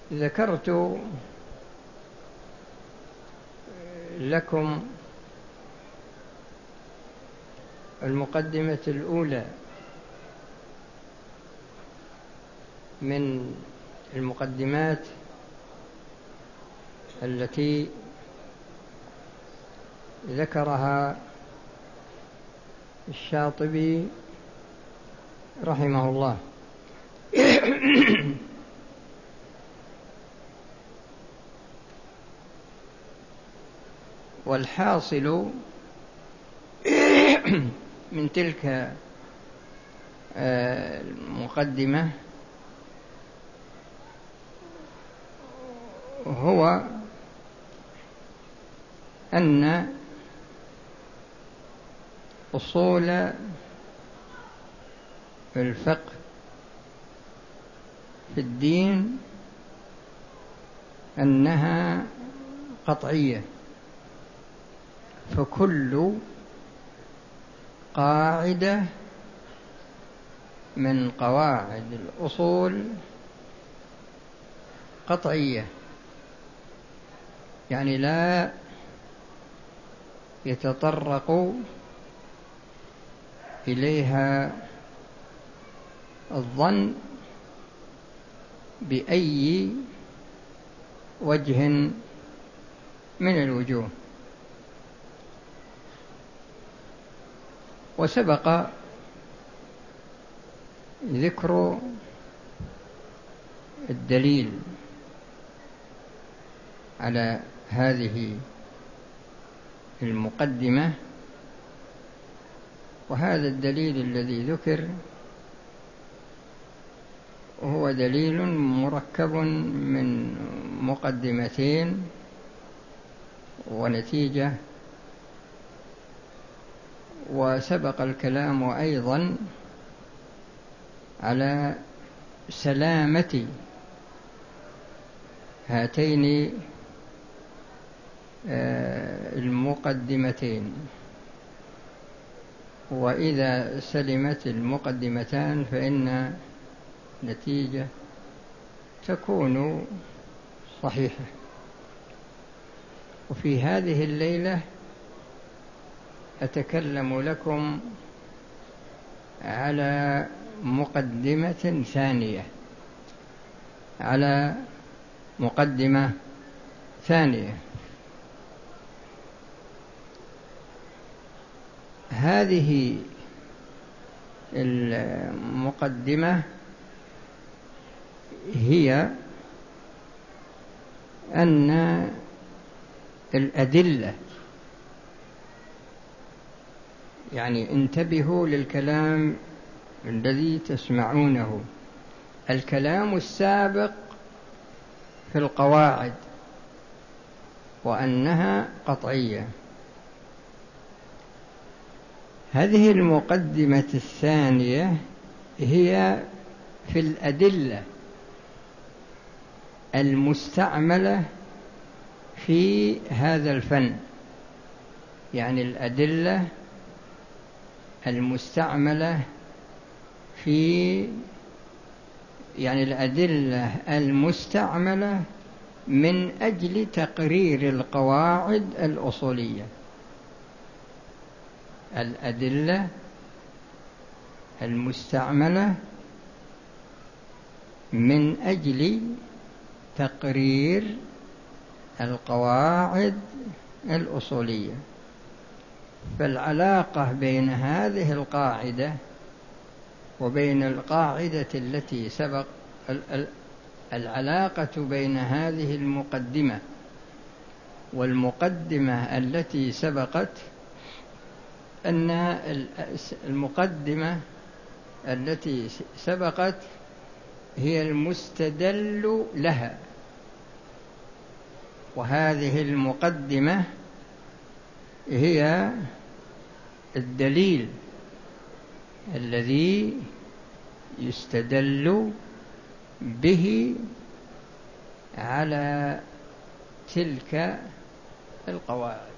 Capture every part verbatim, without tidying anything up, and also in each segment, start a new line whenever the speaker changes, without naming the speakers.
ذكرت لكم المقدمة الأولى من المقدمات التي ذكرها الشاطبي رحمه الله. والحاصل من تلك المقدمة هو أن أصول الفقه في الدين أنها قطعية، فكل قاعدة من قواعد الأصول قطعية، يعني لا يتطرق إليها الظن بأي وجه من الوجوه. وسبق ذكر الدليل على هذه المقدمة، وهذا الدليل الذي ذكر هو دليل مركب من مقدمتين ونتيجة. وسبق الكلام أيضا على سلامة هاتين المقدمتين، وإذا سلمت المقدمتان فإن نتيجة تكون صحيحة. وفي هذه الليلة أتكلم لكم على مقدمة ثانية على مقدمة ثانية هذه المقدمة هي أن الأدلة، يعني انتبهوا للكلام الذي تسمعونه، الكلام السابق في القواعد وأنها قطعية. هذه المقدمة الثانية هي في الأدلة المستعملة في هذا الفن، يعني الأدلة المستعملة في يعني الأدلة المستعملة من أجل تقرير القواعد الأصولية. الأدلة المستعملة من أجل تقرير القواعد الأصولية. فالعلاقة بين هذه القاعدة وبين القاعدة التي سبق العلاقة بين هذه المقدمة والمقدمة التي سبقت أن المقدمة التي سبقت هي المستدل لها، وهذه المقدمة هي الدليل الذي يستدل به على تلك القواعد.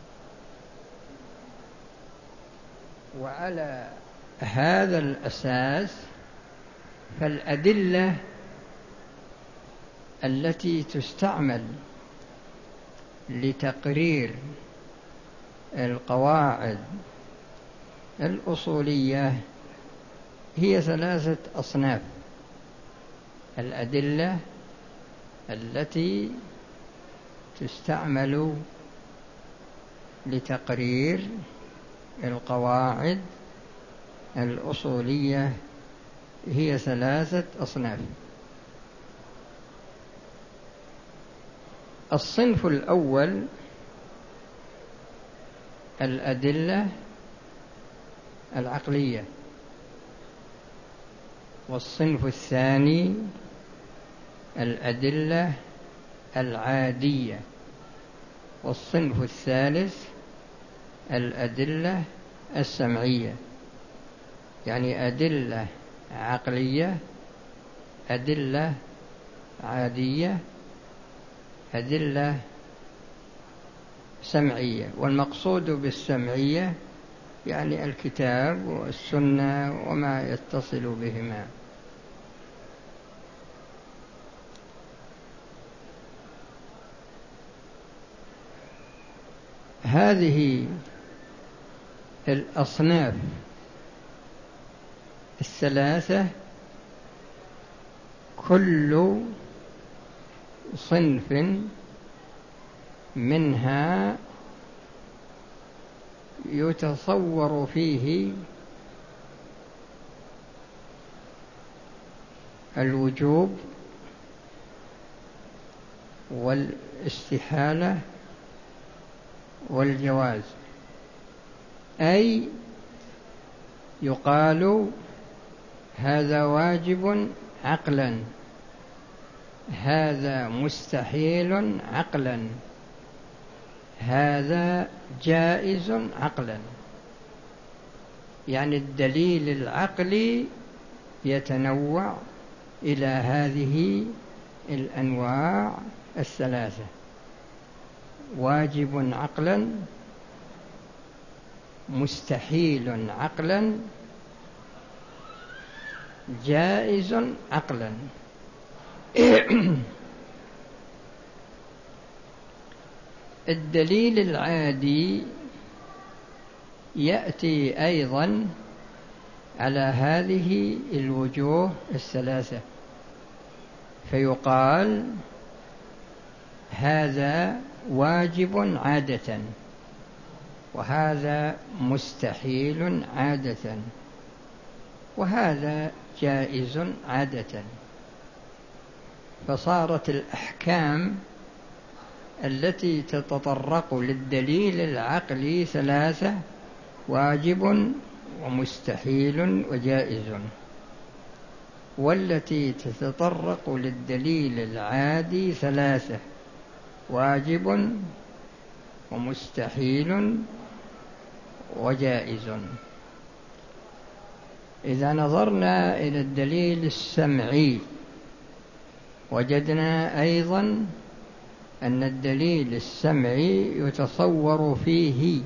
وعلى هذا الأساس فالأدلة التي تستعمل لتقرير القواعد الأصولية هي ثلاثة أصناف. الأدلة التي تستعمل لتقرير القواعد الأصولية هي ثلاثة أصناف. الصنف الأول الأدلة العقلية، والصنف الثاني الأدلة العادية، والصنف الثالث الأدلة السمعية. يعني أدلة عقلية، أدلة عادية، أدلة سمعية. والمقصود بالسمعية يعني الكتاب والسنة وما يتصل بهما. هذه الأصناف الثلاثة كل صنف منها يتصور فيه الوجوب والاستحالة والجواز، أي يقال هذا واجب عقلا، هذا مستحيل عقلا، هذا جائز عقلا. يعني الدليل العقلي يتنوع إلى هذه الأنواع الثلاثة: واجب عقلا، مستحيل عقلا، جائز عقلا. الدليل العادي يأتي أيضا على هذه الوجوه الثلاثة، فيقال هذا واجب عادة، وهذا مستحيل عادة، وهذا جائز عادة. فصارت الأحكام التي تتطرق للدليل العقلي ثلاثة: واجب ومستحيل وجائز. والتي تتطرق للدليل العادي ثلاثة: واجب ومستحيل وجائز. إذا نظرنا إلى الدليل السمعي وجدنا أيضا أن الدليل السمعي يتصور فيه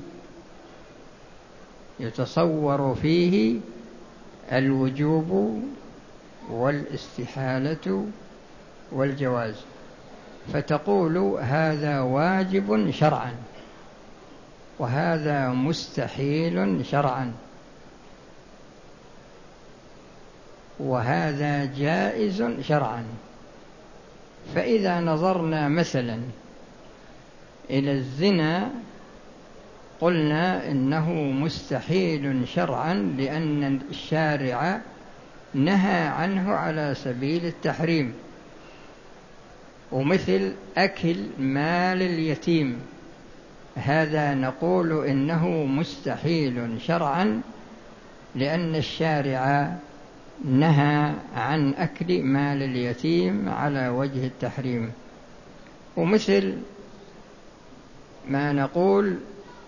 يتصور فيه الوجوب والاستحالة والجواز، فتقول هذا واجب شرعا، وهذا مستحيل شرعا، وهذا جائز شرعا. فإذا نظرنا مثلا إلى الزنا قلنا إنه مستحيل شرعا لأن الشارع نهى عنه على سبيل التحريم. ومثل أكل مال اليتيم، هذا نقول إنه مستحيل شرعا لأن الشارع نهى عن أكل مال اليتيم على وجه التحريم. ومثل ما نقول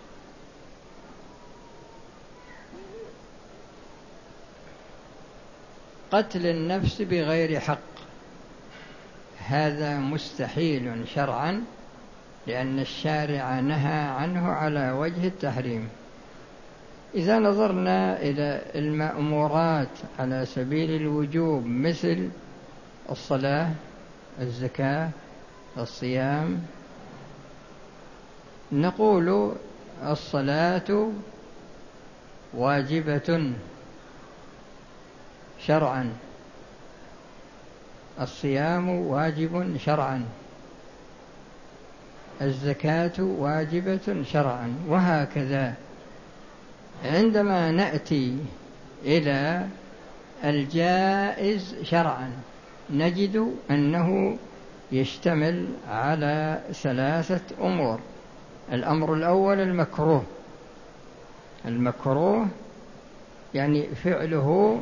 قتل النفس بغير حق، هذا مستحيل شرعا لأن الشارع نهى عنه على وجه التحريم. إذا نظرنا إلى المأمورات على سبيل الوجوب مثل الصلاة الزكاة، الصيام. نقول الصلاة واجبة شرعا، الصيام واجب شرعا، الزكاة واجبة شرعا، وهكذا. عندما نأتي إلى الجائز شرعا نجد أنه يشتمل على ثلاثة أمور. الأمر الأول المكروه. المكروه يعني فعله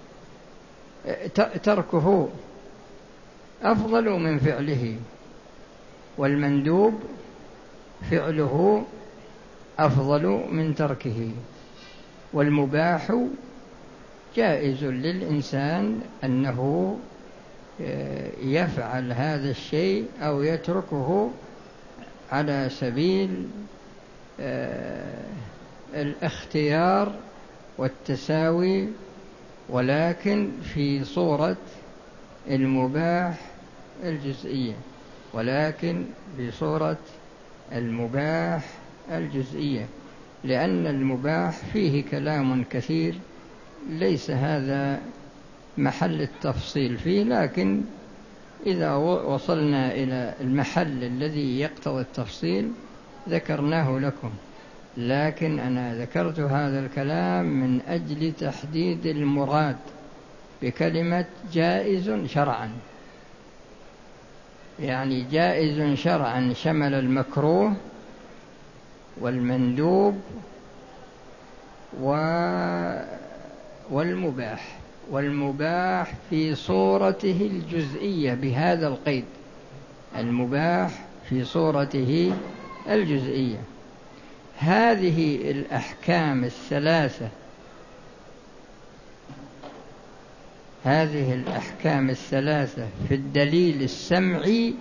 تركه أفضل من فعله، والمندوب فعله أفضل من تركه، والمباح جائز للإنسان أنه يفعل هذا الشيء أو يتركه على سبيل الاختيار والتساوي، ولكن في صورة المباح الجزئية، ولكن بصورة المباح الجزئية، لأن المباح فيه كلام كثير ليس هذا محل التفصيل فيه، لكن إذا وصلنا إلى المحل الذي يقتضي التفصيل ذكرناه لكم. لكن أنا ذكرت هذا الكلام من أجل تحديد المراد بكلمة جائز شرعا، يعني جائز شرعا شمل المكروه والمندوب والمباح، والمباح في صورته الجزئية بهذا القيد، المباح في صورته الجزئية. هذه الأحكام الثلاثة هذه الأحكام الثلاثة في الدليل السمعي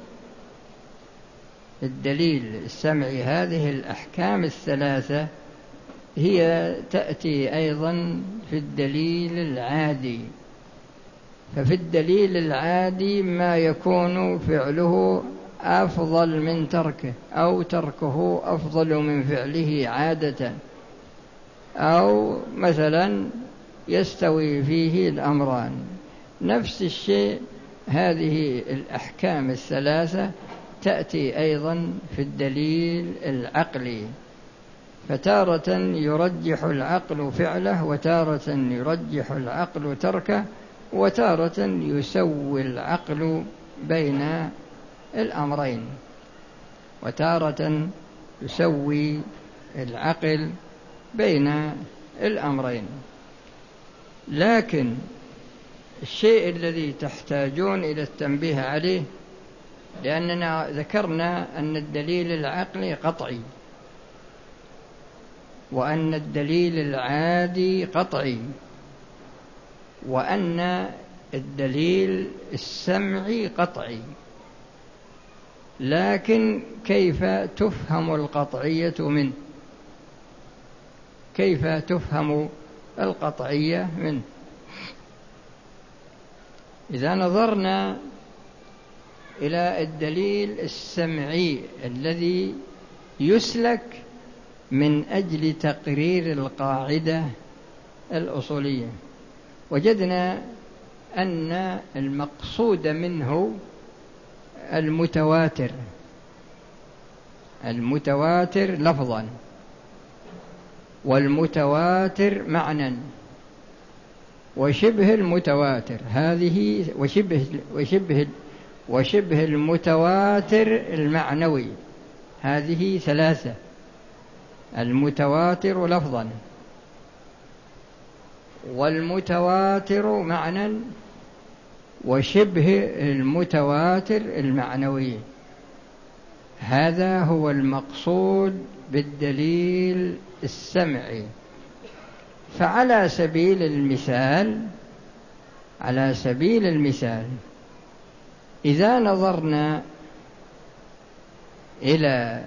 الدليل السمعي هذه الأحكام الثلاثة هي تأتي أيضا في الدليل العادي. ففي الدليل العادي ما يكون فعله أفضل من تركه، أو تركه أفضل من فعله عادة، أو مثلا يستوي فيه الأمران. نفس الشيء هذه الأحكام الثلاثة تأتي أيضا في الدليل العقلي، فتارة يرجح العقل فعله، وتارة يرجح العقل تركه، وتارة يسوي العقل بين الأمرين، وتارة يسوي العقل بين الأمرين. لكن الشيء الذي تحتاجون إلى التنبيه عليه، لأننا ذكرنا أن الدليل العقلي قطعي، وأن الدليل العادي قطعي، وأن الدليل السمعي قطعي. لكن كيف تفهم القطعية منه؟ كيف تفهم القطعية منه؟ إذا نظرنا إلى الدليل السمعي الذي يسلك من أجل تقرير القاعدة الأصولية، وجدنا أن المقصود منه المتواتر، المتواتر لفظا، والمتواتر معنى، وشبه المتواتر هذه وشبه وشبه وشبه المتواتر المعنوي، هذه ثلاثة: المتواتر لفظا، والمتواتر معنى، وشبه المتواتر المعنوي. هذا هو المقصود بالدليل السمعي. فعلى سبيل المثال على سبيل المثال إذا نظرنا إلى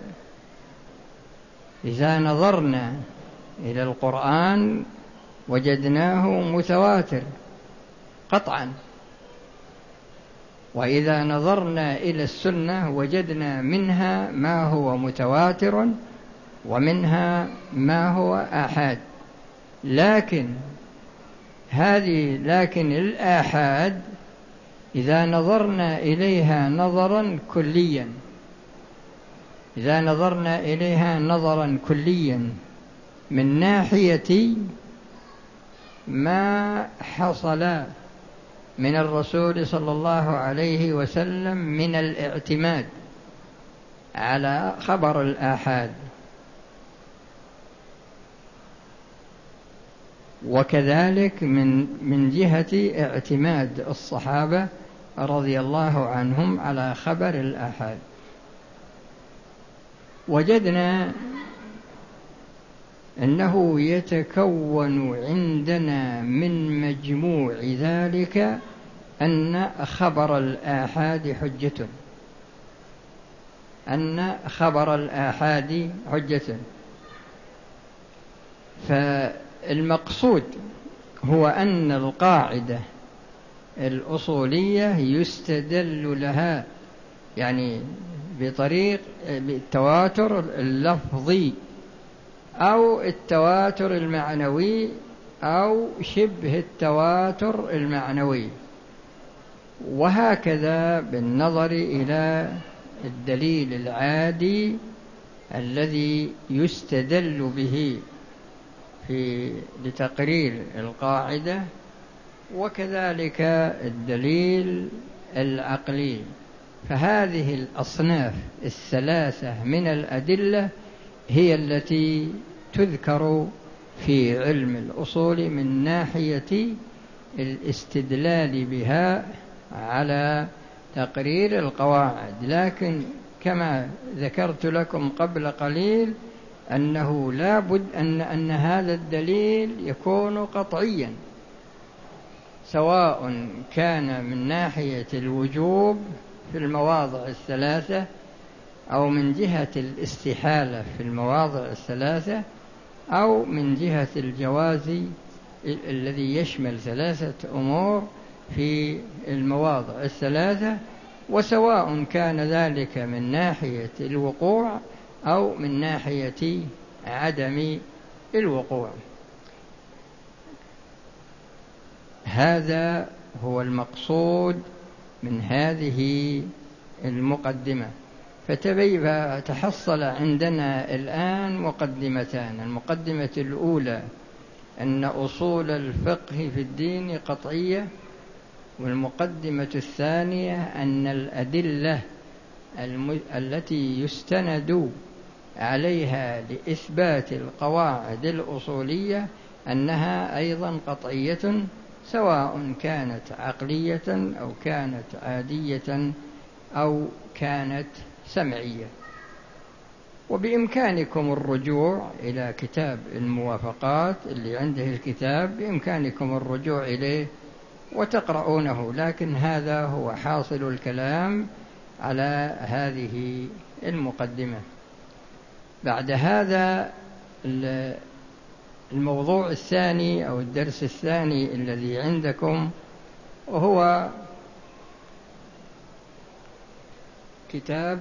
إذا نظرنا إلى القرآن وجدناه متواتر قطعا، وإذا نظرنا إلى السنة وجدنا منها ما هو متواتر ومنها ما هو آحاد. لكن هذه لكن الآحاد إذا نظرنا إليها نظرا كليا إذا نظرنا إليها نظرا كليا من ناحية ما حصل من الرسول صلى الله عليه وسلم من الاعتماد على خبر الآحاد، وكذلك من من جهة اعتماد الصحابة رضي الله عنهم على خبر الآحاد، وجدنا أنه يتكون عندنا من مجموع ذلك أن خبر الآحاد حجة أن خبر الآحاد حجة فالمقصود هو أن القاعدة الأصولية يستدل لها يعني بطريق بالتواتر اللفظي أو التواتر المعنوي أو شبه التواتر المعنوي، وهكذا بالنظر إلى الدليل العادي الذي يستدل به في لتقرير القاعدة، وكذلك الدليل العقلي. فهذه الأصناف الثلاثة من الأدلة هي التي تذكر في علم الأصول من ناحية الاستدلال بها على تقرير القواعد. لكن كما ذكرت لكم قبل قليل أنه لا بد أن, أن هذا الدليل يكون قطعيا، سواء كان من ناحية الوجوب في المواضع الثلاثة أو من جهة الاستحالة في المواضع الثلاثة أو من جهة الجواز الذي يشمل ثلاثة أمور في المواضع الثلاثة، وسواء كان ذلك من ناحية الوقوع أو من ناحية عدم الوقوع. هذا هو المقصود من هذه المقدمة. فتحصل عندنا الآن مقدمتان: المقدمة الأولى أن أصول الفقه في الدين قطعية، والمقدمة الثانية أن الأدلة التي يستند عليها لإثبات القواعد الأصولية أنها أيضا قطعية، سواء كانت عقلية أو كانت عادية أو كانت سمعية. وبإمكانكم الرجوع إلى كتاب الموافقات اللي عنده الكتاب، بإمكانكم الرجوع إليه وتقرؤونه، لكن هذا هو حاصل الكلام على هذه المقدمة. بعد هذا الموضوع الثاني أو الدرس الثاني الذي عندكم، وهو كتاب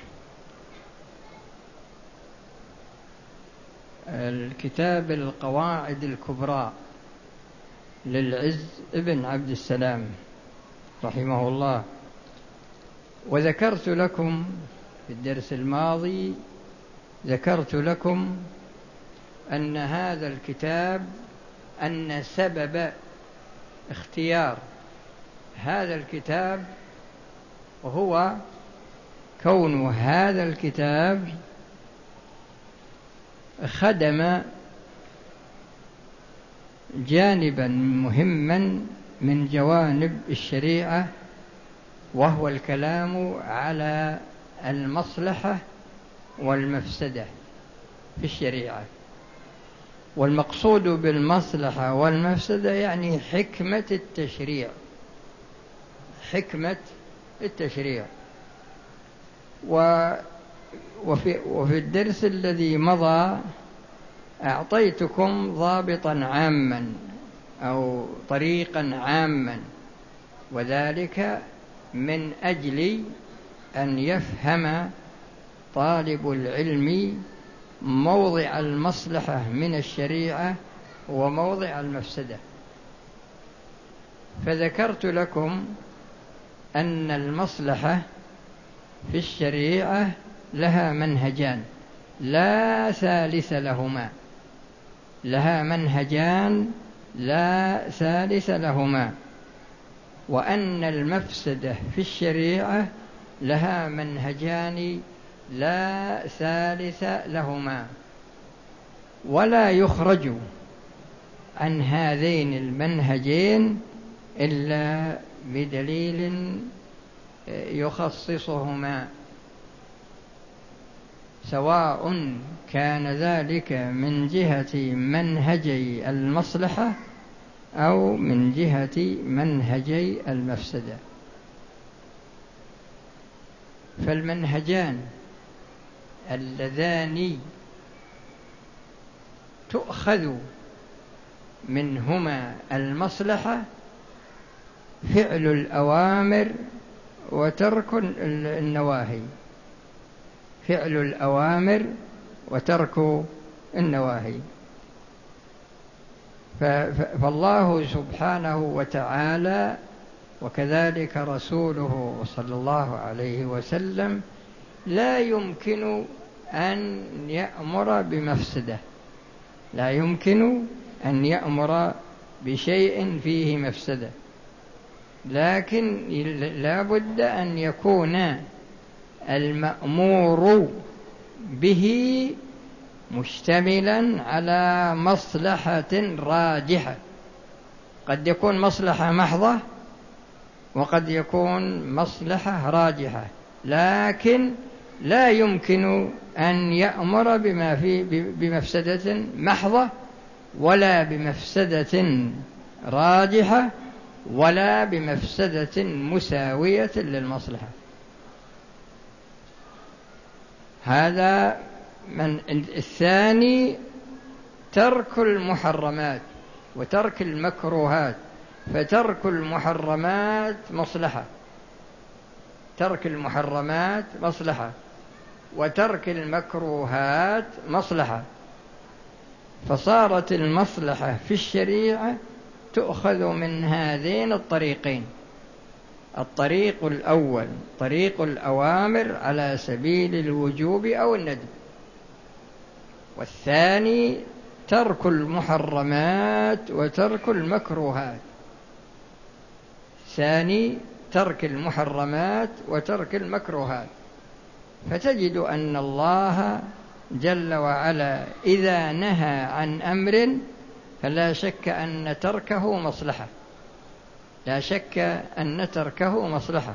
الكتاب القواعد الكبرى للعز ابن عبد السلام رحمه الله. وذكرت لكم في الدرس الماضي ذكرت لكم أن هذا الكتاب أن سبب اختيار هذا الكتاب وهو كون هذا الكتاب خدم جانبا مهما من جوانب الشريعة، وهو الكلام على المصلحة والمفسدة في الشريعة. والمقصود بالمصلحة والمفسدة يعني حكمة التشريع حكمة التشريع وفي, وفي الدرس الذي مضى أعطيتكم ضابطا عاما أو طريقا عاما، وذلك من أجل أن يفهم طالب العلم موضع المصلحة من الشريعة وموضع المفسدة. فذكرت لكم أن المصلحة في الشريعة لها منهجان لا ثالث لهما، لها منهجان لا ثالث لهما، وأن المفسدة في الشريعة لها منهجان لا ثالث لهما، ولا يخرج عن هذين المنهجين إلا بدليل يخصصهما، سواء كان ذلك من جهة منهجي المصلحة أو من جهة منهجي المفسدة. فالمنهجان اللذان تؤخذ منهما المصلحة فعل الأوامر وترك النواهي، فعل الأوامر وترك النواهي. فالله سبحانه وتعالى وكذلك رسوله صلى الله عليه وسلم لا يمكن أن يأمر بمفسدة، لا يمكن أن يأمر بشيء فيه مفسدة، لكن لا بد أن يكون المأمور به مشتملا على مصلحة راجحة. قد يكون مصلحة محضة وقد يكون مصلحة راجحة، لكن لا يمكن أن يأمر بما فيه بمفسدة محضة ولا بمفسدة راجحة ولا بمفسدة مساوية للمصلحة. هذا من الثاني ترك المحرمات وترك المكروهات، فترك المحرمات مصلحة، ترك المحرمات مصلحة وترك المكروهات مصلحة. فصارت المصلحة في الشريعة تؤخذ من هذين الطريقين: الطريق الأول طريق الأوامر على سبيل الوجوب أو الندب، والثاني ترك المحرمات وترك المكروهات، ثاني ترك المحرمات وترك المكروهات. فتجد أن الله جل وعلا إذا نهى عن أمر فلا شك أن تركه مصلحة، لا شك أن تركه مصلحة،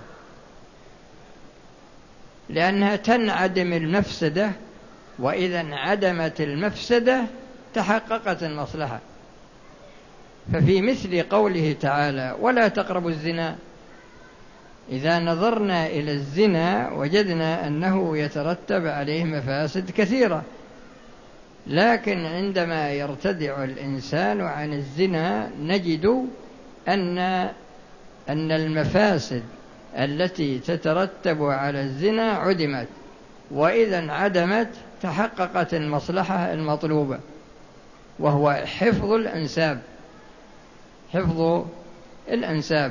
لأنها تنعدم المفسدة، وإذا انعدمت المفسدة تحققت المصلحة. ففي مثل قوله تعالى: ولا تقربوا الزنا، إذا نظرنا إلى الزنا وجدنا أنه يترتب عليه مفاسد كثيرة، لكن عندما يرتدع الإنسان عن الزنا نجد أن أن المفاسد التي تترتب على الزنا عدمت، وإذا انعدمت تحققت المصلحة المطلوبة، وهو حفظ الأنساب، حفظ الأنساب.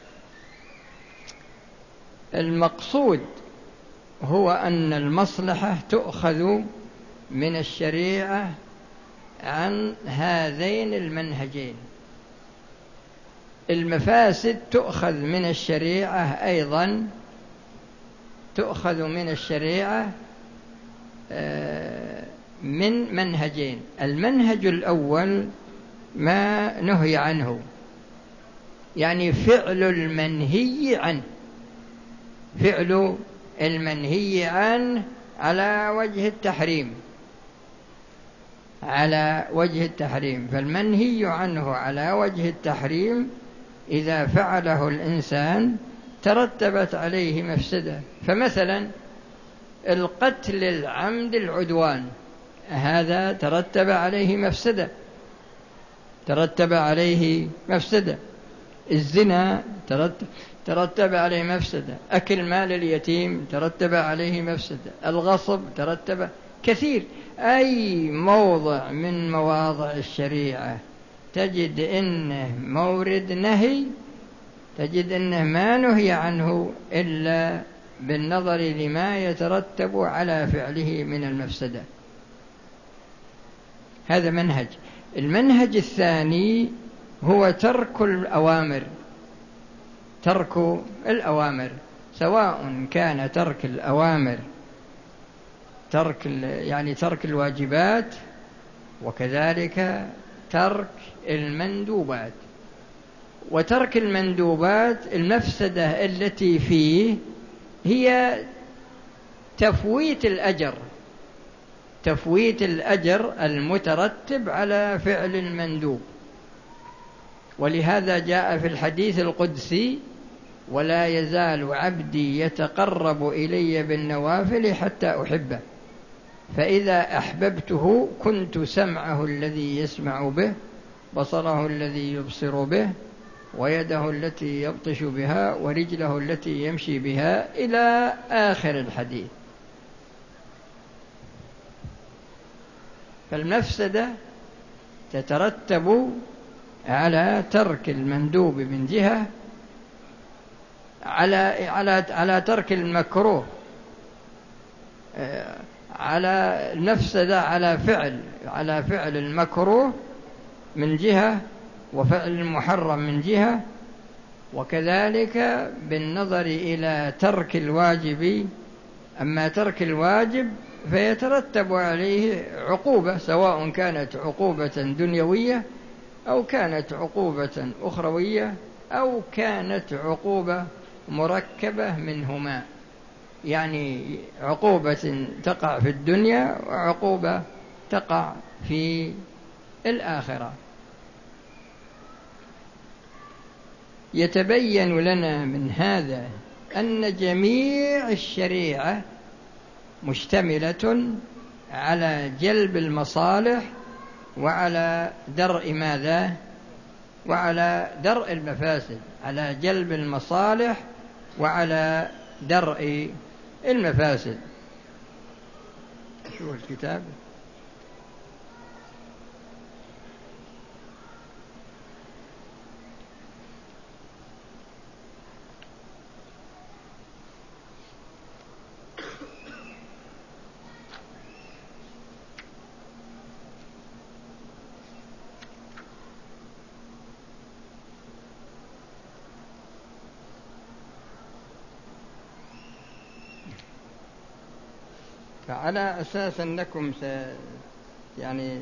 المقصود هو أن المصلحة تؤخذ من الشريعة عن هذين المنهجين. المفاسد تؤخذ من الشريعة أيضا، تؤخذ من الشريعة من منهجين: المنهج الأول ما نهي عنه، يعني فعل المنهي عنه، فعل المنهي عنه على وجه التحريم، على وجه التحريم. فالمنهي عنه على وجه التحريم إذا فعله الإنسان ترتبت عليه مفسدة. فمثلا القتل العمد العدوان، هذا ترتب عليه مفسدة، ترتب عليه مفسدة. الزنا ترتب عليه مفسدة، أكل مال اليتيم ترتب عليه مفسدة، الغصب ترتب كثير. أي موضع من مواضع الشريعة تجد إنه مورد نهي، تجد إنه ما نهي عنه إلا بالنظر لما يترتب على فعله من المفسدة. هذا منهج. المنهج الثاني هو ترك الأوامر، ترك الأوامر، سواء كان ترك الأوامر ترك يعني ترك الواجبات، وكذلك ترك المندوبات. وترك المندوبات المفسدة التي فيه هي تفويت الأجر، تفويت الأجر المترتب على فعل المندوب. ولهذا جاء في الحديث القدسي: ولا يزال عبدي يتقرب إلي بالنوافل حتى أحبه، فإذا أحببته كنت سمعه الذي يسمع به، بصره الذي يبصر به، ويده التي يبطش بها، ورجله التي يمشي بها، إلى آخر الحديث. فالمفسدة تترتب على ترك المندوب من جهة، على على على ترك المكروه، على المفسدة على فعل على فعل المكروه من جهة، وفعل المحرم من جهة، وكذلك بالنظر إلى ترك الواجب. أما ترك الواجب فيترتب عليه عقوبة، سواء كانت عقوبة دنيوية أو كانت عقوبة أخروية أو كانت عقوبة مركبة منهما، يعني عقوبة تقع في الدنيا وعقوبة تقع في الآخرة. يتبين لنا من هذا أن جميع الشريعة مشتملة على جلب المصالح وعلى درء ماذا؟ وعلى درء المفاسد، على جلب المصالح وعلى درء المفاسد. شو الكتاب؟ فعلى أساس أنكم س... يعني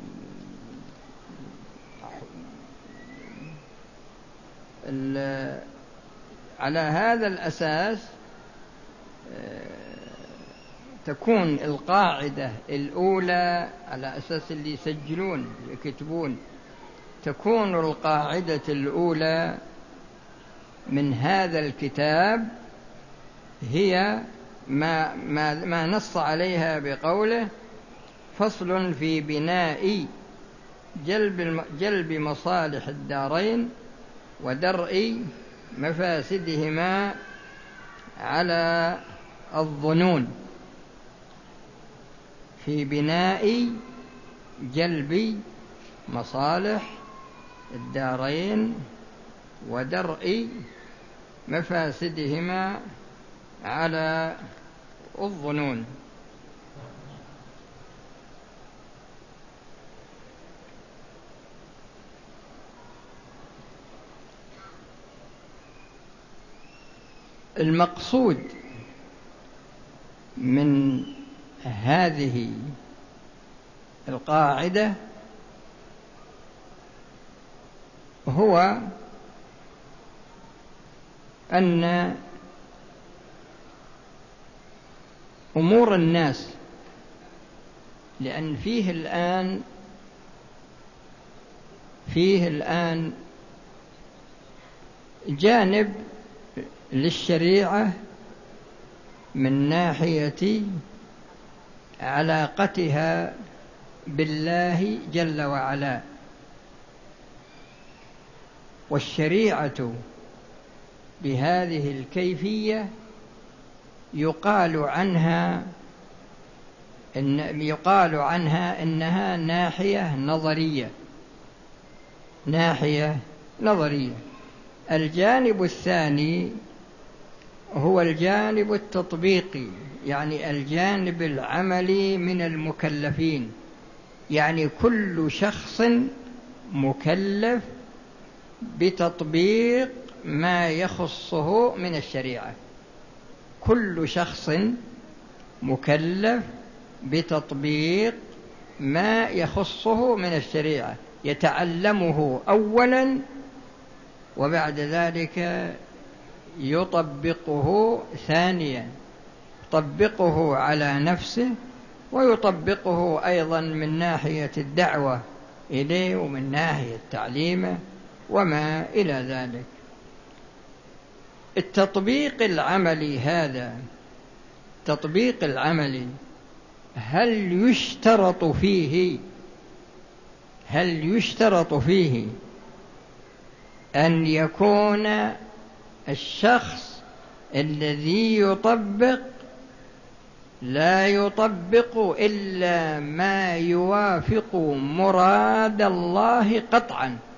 ال... على هذا الأساس تكون القاعدة الأولى، على أساس اللي يسجلون يكتبون، تكون القاعدة الأولى من هذا الكتاب هي ما, ما, ما نص عليها بقوله: فصل في بناء جلب, جلب مصالح الدارين ودرء مفاسدهما على الظنون. في بناء جلب مصالح الدارين ودرء مفاسدهما على الظنون. المقصود من هذه القاعدة هو أن أمور الناس، لأن فيه الآن فيه الآن جانب للشريعة من ناحية علاقتها بالله جل وعلا، والشريعة بهذه الكيفية يقال عنها إن يقال عنها إنها ناحية نظرية، ناحية نظرية. الجانب الثاني هو الجانب التطبيقي، يعني الجانب العملي من المكلفين، يعني كل شخص مكلف بتطبيق ما يخصه من الشريعة، كل شخص مكلف بتطبيق ما يخصه من الشريعة، يتعلمه أولا وبعد ذلك يطبقه ثانيا، يطبقه على نفسه ويطبقه أيضا من ناحية الدعوة إليه ومن ناحية تعليمه وما إلى ذلك. التطبيق العملي هذا، التطبيق العملي هل يشترط فيه هل يشترط فيه أن يكون الشخص الذي يطبق لا يطبق إلا ما يوافق مراد الله قطعا،